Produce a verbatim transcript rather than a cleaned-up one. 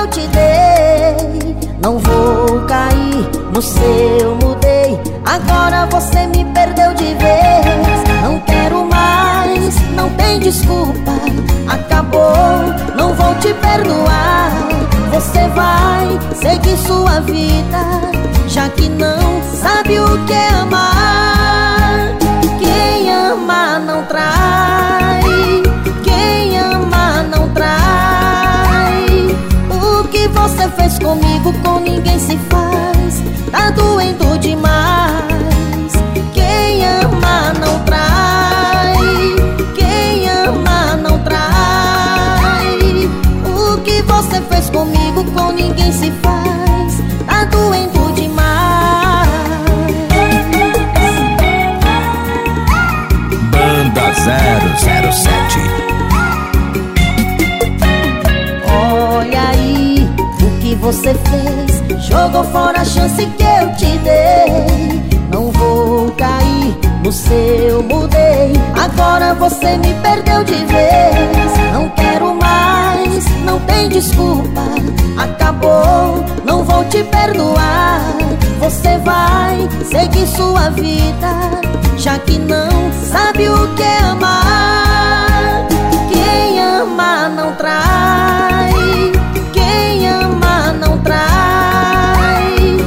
eu te dei. Não vou cair no seu mudei. Agora você me perdeu de vez. Não quero mais, não tem desculpa. Acabou, não vou te perdoar. Você vai seguir sua vida, já que não sabe o que é amar. Quem ama não trai, quem ama não trai. O que você fez comigo com ninguém se faz. Tá doendo demais. Quem ama não trai, quem ama não trai. O que você fez comigo com ninguém se faz. Tá doendo demais. Banda zero zero sete. Olha aí o que você fez. Jogou fora a chance que eu te dei. Não vou cair no seu mudei. Agora você me perdeu de vez. Não quero mais, não tem desculpa. Acabou, não vou te perdoar. Você vai seguir sua vida, já que não sabe o que é amar.